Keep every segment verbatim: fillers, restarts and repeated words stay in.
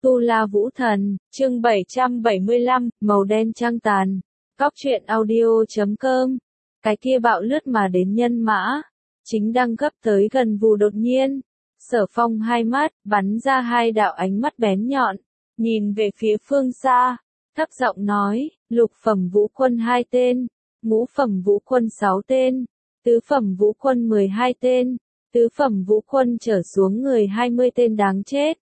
Tu La Vũ Thần, chương bảy trăm bảy mươi lăm, màu đen trăng tàn. Cóc truyện audio chấm com. Cái kia bạo lướt mà đến nhân mã, chính đang gấp tới gần Vù đột nhiên. Sở Phong hai mắt, bắn ra hai đạo ánh mắt bén nhọn, nhìn về phía phương xa, thấp giọng nói, lục phẩm vũ quân hai tên, ngũ phẩm vũ quân sáu tên, tứ phẩm vũ quân mười hai tên, tứ phẩm vũ quân trở xuống người hai mươi tên đáng chết.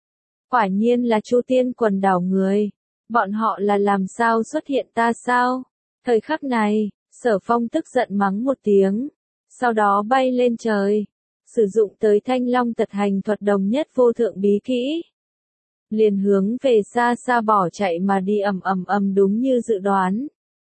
Quả nhiên là Chu Tiên quần đảo người. Bọn họ là làm sao xuất hiện ta sao? Thời khắc này, Sở Phong tức giận mắng một tiếng, sau đó bay lên trời, sử dụng tới Thanh Long tật hành thuật đồng nhất vô thượng bí kỹ. Liền hướng về xa xa bỏ chạy mà đi ầm ầm ầm đúng như dự đoán.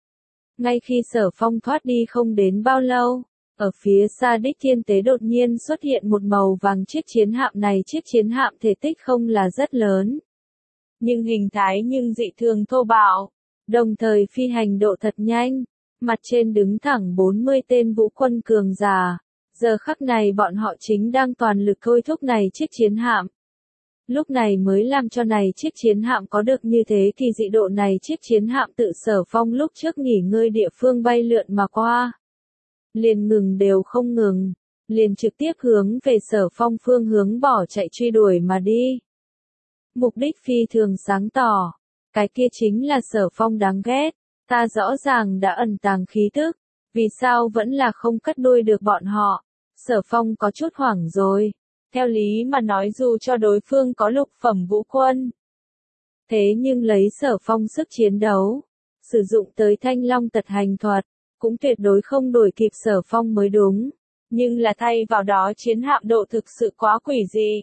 Ngay khi Sở Phong thoát đi không đến bao lâu, ở phía xa Đích Thiên Tế đột nhiên xuất hiện một màu vàng chiếc chiến hạm này. Chiếc chiến hạm thể tích không là rất lớn, nhưng hình thái nhưng dị thường thô bạo, đồng thời phi hành độ thật nhanh, mặt trên đứng thẳng bốn mươi tên vũ quân cường giả. Giờ khắc này bọn họ chính đang toàn lực thôi thúc này chiếc chiến hạm. Lúc này mới làm cho này chiếc chiến hạm có được như thế kỳ dị độ này. Chiếc chiến hạm tự Sở Phong lúc trước nghỉ ngơi địa phương bay lượn mà qua, liền ngừng đều không ngừng, liền trực tiếp hướng về Sở Phong phương hướng bỏ chạy truy đuổi mà đi. Mục đích phi thường sáng tỏ, cái kia chính là Sở Phong đáng ghét, ta rõ ràng đã ẩn tàng khí tức, vì sao vẫn là không cắt đuôi được bọn họ. Sở Phong có chút hoảng rồi, theo lý mà nói dù cho đối phương có lục phẩm vũ quân, thế nhưng lấy Sở Phong sức chiến đấu, sử dụng tới Thanh Long tật hành thuật, cũng tuyệt đối không đuổi kịp Sở Phong mới đúng, nhưng là thay vào đó chiến hạm độ thực sự quá quỷ dị.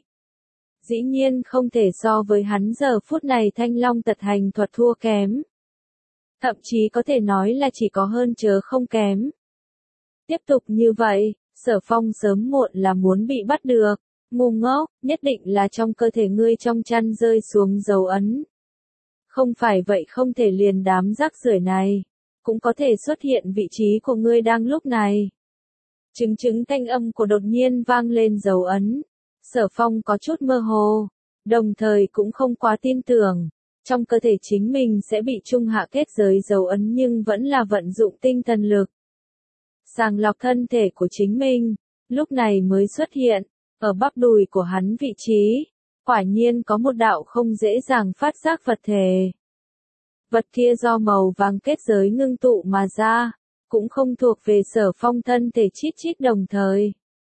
Dĩ nhiên không thể so với hắn giờ phút này Thanh Long tật hành thuật thua kém. Thậm chí có thể nói là chỉ có hơn chớ không kém. Tiếp tục như vậy, Sở Phong sớm muộn là muốn bị bắt được. Ngu ngốc, nhất định là trong cơ thể ngươi trong chăn rơi xuống dấu ấn. Không phải vậy không thể liền đám rác rưởi này cũng có thể xuất hiện vị trí của ngươi đang lúc này. Chứng chứng thanh âm của đột nhiên vang lên dấu ấn. Sở Phong có chút mơ hồ, đồng thời cũng không quá tin tưởng, trong cơ thể chính mình sẽ bị trung hạ kết giới dấu ấn, nhưng vẫn là vận dụng tinh thần lực sàng lọc thân thể của chính mình, lúc này mới xuất hiện, ở bắp đùi của hắn vị trí, quả nhiên có một đạo không dễ dàng phát giác vật thể. Vật kia do màu vàng kết giới ngưng tụ mà ra, cũng không thuộc về Sở Phong thân thể chít chít đồng thời.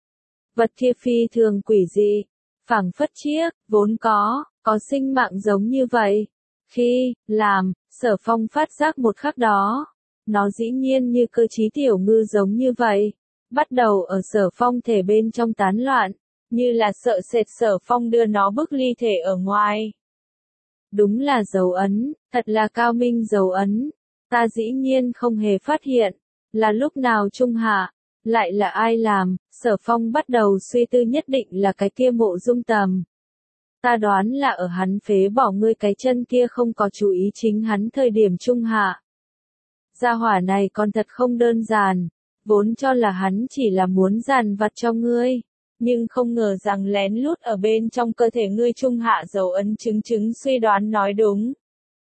Vật kia phi thường quỷ dị, phảng phất chiếc, vốn có, có sinh mạng giống như vậy. Khi, làm, Sở Phong phát giác một khắc đó, nó dĩ nhiên như cơ trí tiểu ngư giống như vậy, bắt đầu ở Sở Phong thể bên trong tán loạn, như là sợ sệt Sở Phong đưa nó bức ly thể ở ngoài. Đúng là dấu ấn, thật là cao minh dấu ấn, ta dĩ nhiên không hề phát hiện, là lúc nào trung hạ, lại là ai làm. Sở Phong bắt đầu suy tư, nhất định là cái kia Mộ Dung Tầm. Ta đoán là ở hắn phế bỏ ngươi cái chân kia không có chú ý chính hắn thời điểm trung hạ. Gia hỏa này còn thật không đơn giản, vốn cho là hắn chỉ là muốn dàn vặt cho ngươi, nhưng không ngờ rằng lén lút ở bên trong cơ thể ngươi trung hạ dấu ấn. Chứng chứng suy đoán nói đúng.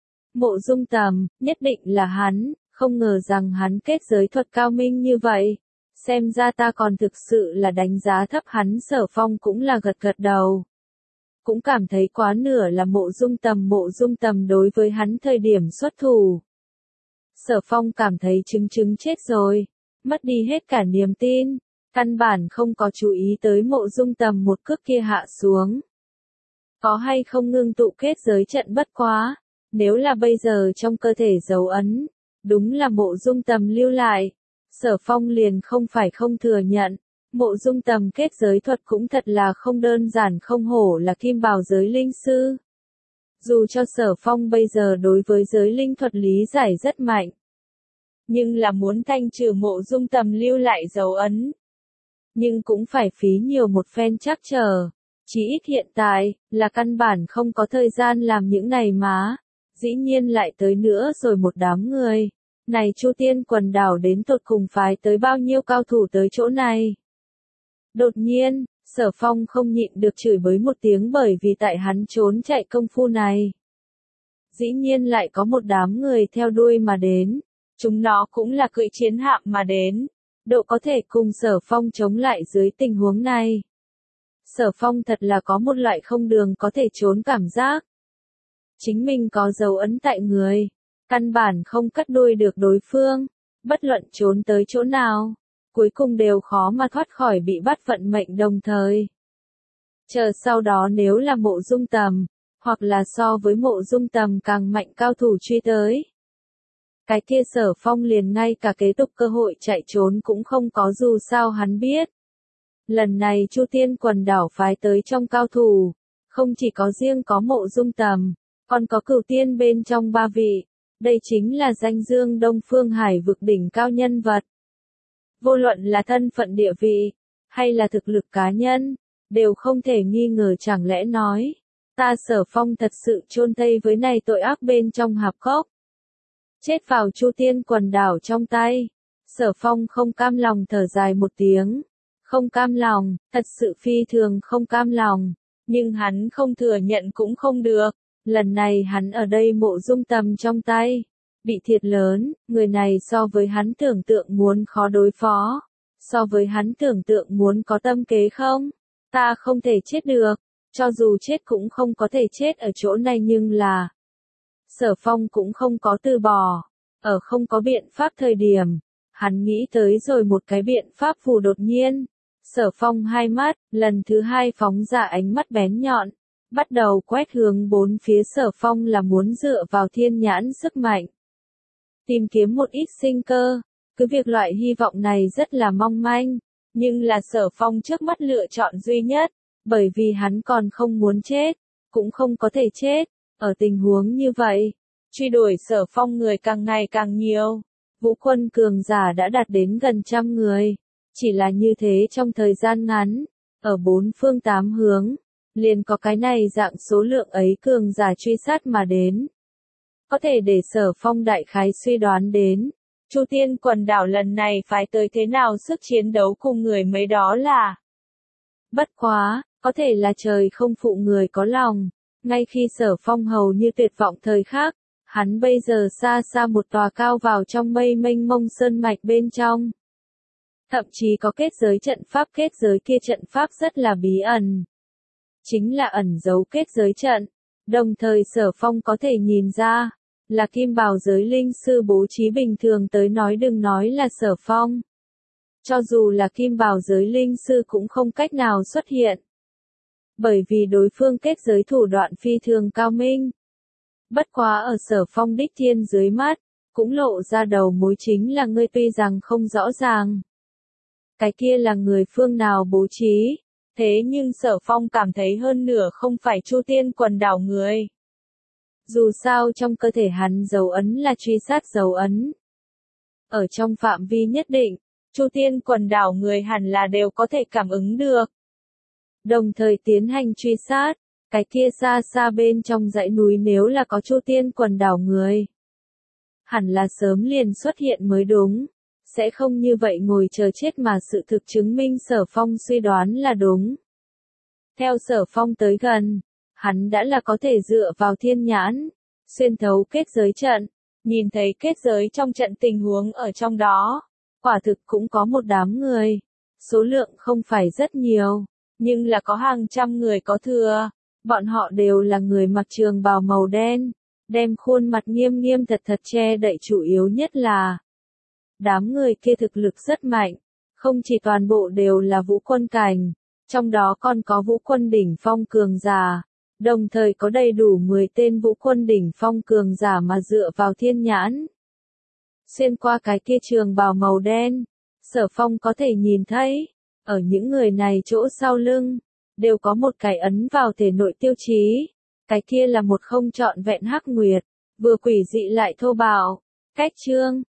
Mộ Dung Tầm, nhất định là hắn, không ngờ rằng hắn kết giới thuật cao minh như vậy. Xem ra ta còn thực sự là đánh giá thấp hắn. Sở Phong cũng là gật gật đầu, cũng cảm thấy quá nửa là Mộ Dung Tầm. Mộ Dung Tầm đối với hắn thời điểm xuất thủ, Sở Phong cảm thấy chứng chứng chết rồi, mất đi hết cả niềm tin, căn bản không có chú ý tới Mộ Dung Tầm một cước kia hạ xuống. Có hay không ngưng tụ kết giới trận bất quá, nếu là bây giờ trong cơ thể dấu ấn, đúng là Mộ Dung Tầm lưu lại. Sở Phong liền không phải không thừa nhận, Mộ Dung Tầm kết giới thuật cũng thật là không đơn giản, không hổ là kim bào giới linh sư. Dù cho Sở Phong bây giờ đối với giới linh thuật lý giải rất mạnh, nhưng là muốn thanh trừ Mộ Dung Tầm lưu lại dấu ấn, nhưng cũng phải phí nhiều một phen trắc trở. Chỉ ít hiện tại, là căn bản không có thời gian làm những này mà, dĩ nhiên lại tới nữa rồi một đám người. Này Chu Tiên quần đảo đến tột cùng phái tới bao nhiêu cao thủ tới chỗ này? Đột nhiên, Sở Phong không nhịn được chửi bới một tiếng bởi vì tại hắn trốn chạy công phu này. Dĩ nhiên lại có một đám người theo đuôi mà đến, chúng nó cũng là cưỡi chiến hạm mà đến, độ có thể cùng Sở Phong chống lại dưới tình huống này. Sở Phong thật là có một loại không đường có thể trốn cảm giác. Chính mình có dấu ấn tại người, căn bản không cắt đuôi được đối phương, bất luận trốn tới chỗ nào, cuối cùng đều khó mà thoát khỏi bị bắt vận mệnh đồng thời. Chờ sau đó nếu là Mộ Dung Tầm, hoặc là so với Mộ Dung Tầm càng mạnh cao thủ truy tới. Cái kia Sở Phong liền ngay cả kế tục cơ hội chạy trốn cũng không có, dù sao hắn biết. Lần này Chu Tiên quần đảo phái tới trong cao thủ, không chỉ có riêng có Mộ Dung Tầm, còn có Cửu Tiên bên trong ba vị, đây chính là danh dương Đông Phương Hải vực đỉnh cao nhân vật. Vô luận là thân phận địa vị, hay là thực lực cá nhân, đều không thể nghi ngờ, chẳng lẽ nói, ta Sở Phong thật sự chôn thây với này tội ác bên trong hạp cốc. Chết vào Chu Tiên quần đảo trong tay, Sở Phong không cam lòng thở dài một tiếng. Không cam lòng, thật sự phi thường không cam lòng, nhưng hắn không thừa nhận cũng không được. Lần này hắn ở đây Mộ Dung Tầm trong tay, bị thiệt lớn, người này so với hắn tưởng tượng muốn khó đối phó, so với hắn tưởng tượng muốn có tâm kế không, ta không thể chết được, cho dù chết cũng không có thể chết ở chỗ này, nhưng là Sở Phong cũng không có từ bỏ, ở không có biện pháp thời điểm, hắn nghĩ tới rồi một cái biện pháp phù đột nhiên. Sở Phong hai mắt, lần thứ hai phóng ra ánh mắt bén nhọn, bắt đầu quét hướng bốn phía. Sở Phong là muốn dựa vào thiên nhãn sức mạnh, tìm kiếm một ít sinh cơ, cứ việc loại hy vọng này rất là mong manh, nhưng là Sở Phong trước mắt lựa chọn duy nhất, bởi vì hắn còn không muốn chết, cũng không có thể chết, ở tình huống như vậy, truy đuổi Sở Phong người càng ngày càng nhiều, vũ quân cường giả đã đạt đến gần trăm người. Chỉ là như thế trong thời gian ngắn, ở bốn phương tám hướng, liền có cái này dạng số lượng ấy cường giả truy sát mà đến. Có thể để Sở Phong đại khái suy đoán đến, Chu Tiên quần đảo lần này phải tới thế nào sức chiến đấu cùng người mấy đó là. Bất quá, có thể là trời không phụ người có lòng, ngay khi Sở Phong hầu như tuyệt vọng thời khắc, hắn bây giờ xa xa một tòa cao vào trong mây mênh mông sơn mạch bên trong. Thậm chí có kết giới trận pháp, kết giới kia trận pháp rất là bí ẩn. Chính là ẩn giấu kết giới trận, đồng thời Sở Phong có thể nhìn ra, là kim bào giới linh sư bố trí. Bình thường tới nói đừng nói là Sở Phong. Cho dù là kim bào giới linh sư cũng không cách nào xuất hiện. Bởi vì đối phương kết giới thủ đoạn phi thường cao minh. Bất quá ở Sở Phong đích thiên dưới mắt, cũng lộ ra đầu mối, chính là ngươi tuy rằng không rõ ràng. Cái kia là người phương nào bố trí, thế nhưng Sở Phong cảm thấy hơn nửa không phải Chu Tiên quần đảo người. Dù sao trong cơ thể hắn dấu ấn là truy sát dấu ấn. Ở trong phạm vi nhất định, Chu Tiên quần đảo người hẳn là đều có thể cảm ứng được. Đồng thời tiến hành truy sát, cái kia xa xa bên trong dãy núi nếu là có Chu Tiên quần đảo người, hẳn là sớm liền xuất hiện mới đúng. Sẽ không như vậy ngồi chờ chết, mà sự thực chứng minh Sở Phong suy đoán là đúng. Theo Sở Phong tới gần, hắn đã là có thể dựa vào thiên nhãn, xuyên thấu kết giới trận, nhìn thấy kết giới trong trận tình huống ở trong đó. Quả thực cũng có một đám người, số lượng không phải rất nhiều, nhưng là có hàng trăm người có thừa. Bọn họ đều là người mặc trường bào màu đen, đem khuôn mặt nghiêm nghiêm thật thật che đậy, chủ yếu nhất là đám người kia thực lực rất mạnh, không chỉ toàn bộ đều là vũ quân cảnh, trong đó còn có vũ quân đỉnh phong cường giả, đồng thời có đầy đủ mười tên vũ quân đỉnh phong cường giả mà dựa vào thiên nhãn. Xuyên qua cái kia trường bào màu đen, Sở Phong có thể nhìn thấy, ở những người này chỗ sau lưng, đều có một cái ấn vào thể nội tiêu chí, cái kia là một không trọn vẹn hắc nguyệt, vừa quỷ dị lại thô bạo. Cách chương